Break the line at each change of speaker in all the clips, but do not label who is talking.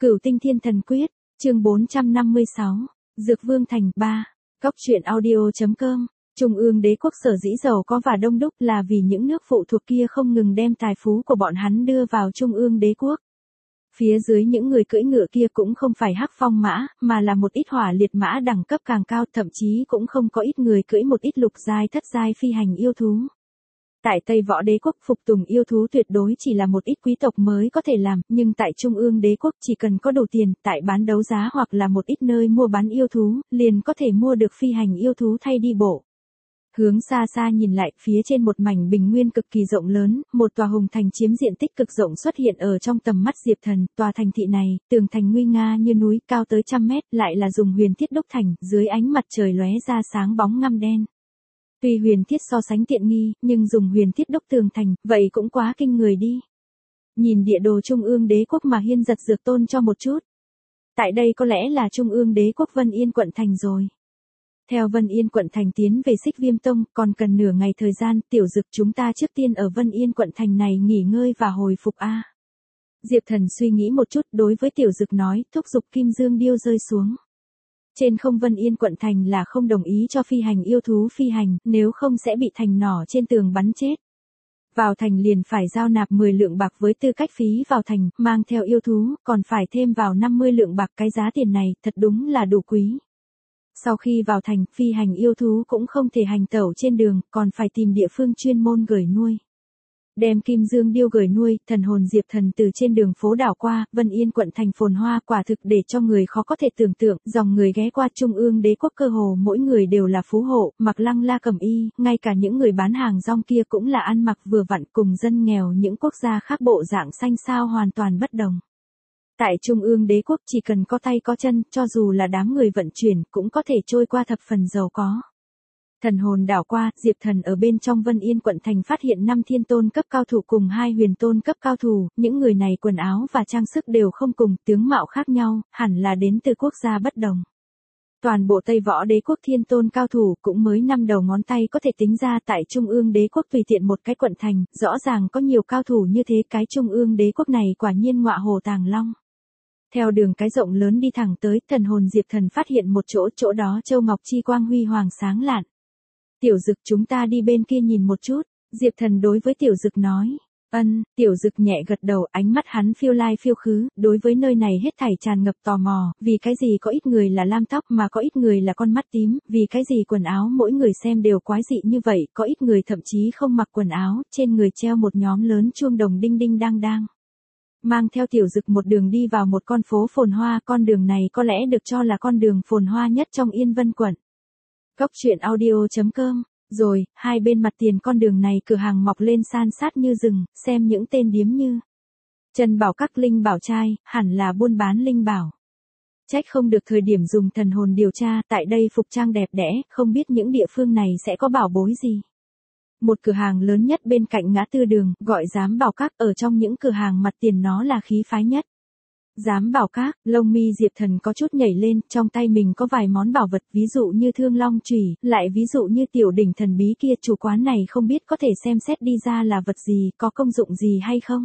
Cửu Tinh Thiên Thần Quyết, chương 456, Dược Vương Thành 3, Cóc truyện audio.com. Trung ương đế quốc sở dĩ giàu có và đông đúc là vì những nước phụ thuộc kia không ngừng đem tài phú của bọn hắn đưa vào Trung ương đế quốc. Phía dưới những người cưỡi ngựa kia cũng không phải hắc phong mã, mà là một ít hỏa liệt mã đẳng cấp càng cao, thậm chí cũng không có ít người cưỡi một ít lục giai thất giai phi hành yêu thú. Tại Tây Võ đế quốc phục tùng yêu thú tuyệt đối chỉ là một ít quý tộc mới có thể làm, nhưng tại Trung ương đế quốc chỉ cần có đủ tiền, tại bán đấu giá hoặc là một ít nơi mua bán yêu thú, liền có thể mua được phi hành yêu thú thay đi bộ. Hướng xa xa nhìn lại, phía trên một mảnh bình nguyên cực kỳ rộng lớn, một tòa hùng thành chiếm diện tích cực rộng xuất hiện ở trong tầm mắt Diệp Thần. Tòa thành thị này, tường thành nguy nga như núi, cao tới 100 mét, lại là dùng huyền thiết đúc thành, dưới ánh mặt trời lóe ra sáng bóng ngăm đen. Tuy huyền thiết so sánh tiện nghi, nhưng dùng huyền thiết đúc tường thành, vậy cũng quá kinh người đi. Nhìn địa đồ Trung ương đế quốc mà Hiên giật dược tôn cho một chút. Tại đây có lẽ là Trung ương đế quốc Vân Yên quận thành rồi. Theo Vân Yên quận thành tiến về Xích Viêm Tông, còn cần nửa ngày thời gian, tiểu dực chúng ta trước tiên ở Vân Yên quận thành này nghỉ ngơi và hồi phục a. Diệp Thần suy nghĩ một chút, đối với tiểu dực nói, thúc giục kim dương điêu rơi xuống. Trên không Vân Yên quận thành là không đồng ý cho phi hành yêu thú phi hành, nếu không sẽ bị thành nỏ trên tường bắn chết. Vào thành liền phải giao nạp 10 lượng bạc với tư cách phí vào thành, mang theo yêu thú, còn phải thêm vào 50 lượng bạc, cái giá tiền này, thật đúng là đủ quý. Sau khi vào thành, phi hành yêu thú cũng không thể hành tẩu trên đường, còn phải tìm địa phương chuyên môn gửi nuôi. Đem kim dương điêu gửi nuôi, thần hồn Diệp Thần từ trên đường phố đảo qua, Vân Yên quận thành phồn hoa quả thực để cho người khó có thể tưởng tượng, dòng người ghé qua Trung ương đế quốc cơ hồ mỗi người đều là phú hộ, mặc lăng la cẩm y, ngay cả những người bán hàng rong kia cũng là ăn mặc vừa vặn, cùng dân nghèo những quốc gia khác bộ dạng xanh xao hoàn toàn bất đồng. Tại Trung ương đế quốc chỉ cần có tay có chân, cho dù là đám người vận chuyển, cũng có thể trôi qua thập phần giàu có. Thần hồn đảo qua, Diệp Thần ở bên trong Vân Yên quận thành phát hiện 5 thiên tôn cấp cao thủ cùng 2 huyền tôn cấp cao thủ, những người này quần áo và trang sức đều không cùng, tướng mạo khác nhau, hẳn là đến từ quốc gia bất đồng. Toàn bộ Tây Võ đế quốc thiên tôn cao thủ cũng mới 5 đầu ngón tay có thể tính ra, tại Trung ương đế quốc tùy tiện một cái quận thành, rõ ràng có nhiều cao thủ như thế, cái Trung ương đế quốc này quả nhiên ngọa hổ tàng long. Theo đường cái rộng lớn đi thẳng tới, thần hồn Diệp Thần phát hiện một chỗ đó châu ngọc chi quang huy hoàng sáng lạn. Tiểu dực chúng ta đi bên kia nhìn một chút, Diệp Thần đối với tiểu dực nói. Tiểu dực nhẹ gật đầu, ánh mắt hắn phiêu lai phiêu khứ, đối với nơi này hết thảy tràn ngập tò mò, vì cái gì có ít người là lam tóc mà có ít người là con mắt tím, vì cái gì quần áo mỗi người xem đều quái dị như vậy, có ít người thậm chí không mặc quần áo, trên người treo một nhóm lớn chuông đồng đinh đinh đang đang. Mang theo tiểu dực một đường đi vào một con phố phồn hoa, con đường này có lẽ được cho là con đường phồn hoa nhất trong Yên Vân quận. Cóc truyện audio.com. Rồi, hai bên mặt tiền con đường này cửa hàng mọc lên san sát như rừng, xem những tên điếm như Trần Bảo Các, Linh Bảo Trai, hẳn là buôn bán linh bảo. Trách không được thời điểm dùng thần hồn điều tra, tại đây phục trang đẹp đẽ, không biết những địa phương này sẽ có bảo bối gì. Một cửa hàng lớn nhất bên cạnh ngã tư đường, gọi Giám Bảo Các, ở trong những cửa hàng mặt tiền nó là khí phái nhất. Giám Bảo Các, lông mi Diệp Thần có chút nhảy lên, trong tay mình có vài món bảo vật, ví dụ như Thương Long chùy, lại ví dụ như tiểu đỉnh thần bí kia, chủ quán này không biết có thể xem xét đi ra là vật gì, có công dụng gì hay không.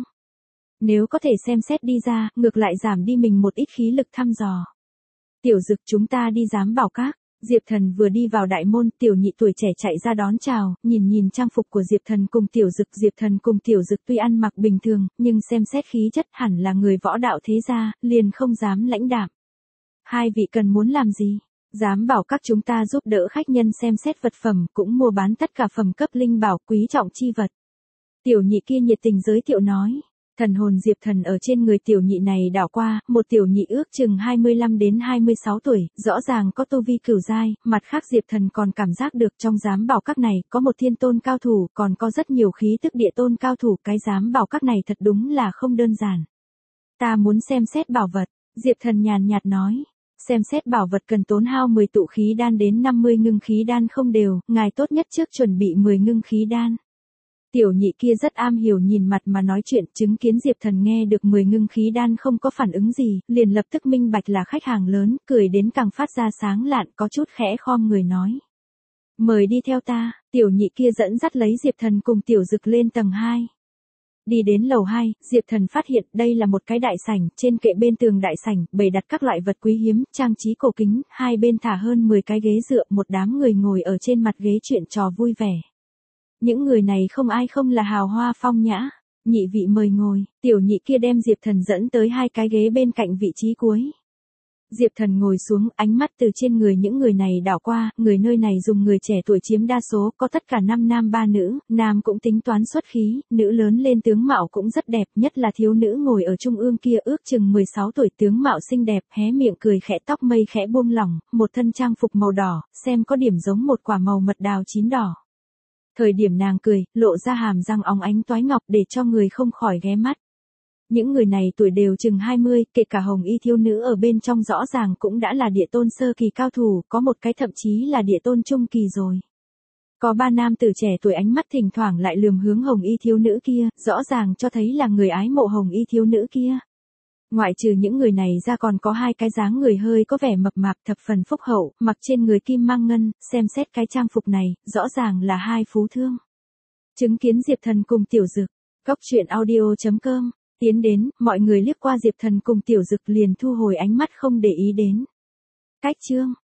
Nếu có thể xem xét đi ra, ngược lại giảm đi mình một ít khí lực thăm dò. Tiểu dực chúng ta đi Giám Bảo Các. Diệp Thần vừa đi vào đại môn, tiểu nhị tuổi trẻ chạy ra đón chào, nhìn trang phục của Diệp Thần cùng tiểu dực. Diệp Thần cùng tiểu dực tuy ăn mặc bình thường, nhưng xem xét khí chất hẳn là người võ đạo thế gia, liền không dám lãnh đạm. Hai vị cần muốn làm gì? Giám Bảo Các chúng ta giúp đỡ khách nhân xem xét vật phẩm, cũng mua bán tất cả phẩm cấp linh bảo quý trọng chi vật. Tiểu nhị kia nhiệt tình giới thiệu nói. Thần hồn Diệp Thần ở trên người tiểu nhị này đảo qua, một tiểu nhị ước chừng 25 đến 26 tuổi, rõ ràng có tu vi cửu giai, mặt khác Diệp Thần còn cảm giác được trong Giám Bảo Các này có một thiên tôn cao thủ, còn có rất nhiều khí tức địa tôn cao thủ, cái Giám Bảo Các này thật đúng là không đơn giản. Ta muốn xem xét bảo vật, Diệp Thần nhàn nhạt nói. Xem xét bảo vật cần tốn hao 10 tụ khí đan đến 50 ngưng khí đan không đều, ngài tốt nhất trước chuẩn bị 10 ngưng khí đan. Tiểu nhị kia rất am hiểu nhìn mặt mà nói chuyện, chứng kiến Diệp Thần nghe được 10 ngưng khí đan không có phản ứng gì, liền lập tức minh bạch là khách hàng lớn, cười đến càng phát ra sáng lạn, có chút khẽ khom người nói. Mời đi theo ta, tiểu nhị kia dẫn dắt lấy Diệp Thần cùng tiểu dực lên tầng 2. Đi đến lầu 2, Diệp Thần phát hiện đây là một cái đại sảnh, trên kệ bên tường đại sảnh, bày đặt các loại vật quý hiếm, trang trí cổ kính, hai bên thả hơn 10 cái ghế dựa, một đám người ngồi ở trên mặt ghế chuyện trò vui vẻ. Những người này không ai không là hào hoa phong nhã. Nhị vị mời ngồi, tiểu nhị kia đem Diệp Thần dẫn tới hai cái ghế bên cạnh vị trí cuối. Diệp Thần ngồi xuống, ánh mắt từ trên người những người này đảo qua, người nơi này dùng người trẻ tuổi chiếm đa số, có tất cả 5 nam 3 nữ, nam cũng tính toán xuất khí, nữ lớn lên tướng mạo cũng rất đẹp, nhất là thiếu nữ ngồi ở trung ương kia ước chừng 16 tuổi, tướng mạo xinh đẹp, hé miệng cười khẽ, tóc mây khẽ buông lỏng, một thân trang phục màu đỏ, xem có điểm giống một quả màu mật đào chín đỏ. Thời điểm nàng cười, lộ ra hàm răng óng ánh toái ngọc để cho người không khỏi ghé mắt. Những người này tuổi đều chừng 20, kể cả hồng y thiếu nữ ở bên trong rõ ràng cũng đã là địa tôn sơ kỳ cao thủ, có một cái thậm chí là địa tôn trung kỳ rồi. Có 3 nam tử trẻ tuổi ánh mắt thỉnh thoảng lại lườm hướng hồng y thiếu nữ kia, rõ ràng cho thấy là người ái mộ hồng y thiếu nữ kia. Ngoại trừ những người này ra còn có 2 cái dáng người hơi có vẻ mập mạp thập phần phúc hậu, mặc trên người kim mang ngân, xem xét cái trang phục này, rõ ràng là 2 phú thương. Chứng kiến Diệp Thần cùng Tiểu Dực, goctruyện.audio.com, tiến đến, mọi người liếc qua Diệp Thần cùng Tiểu Dực liền thu hồi ánh mắt không để ý đến. Cách chương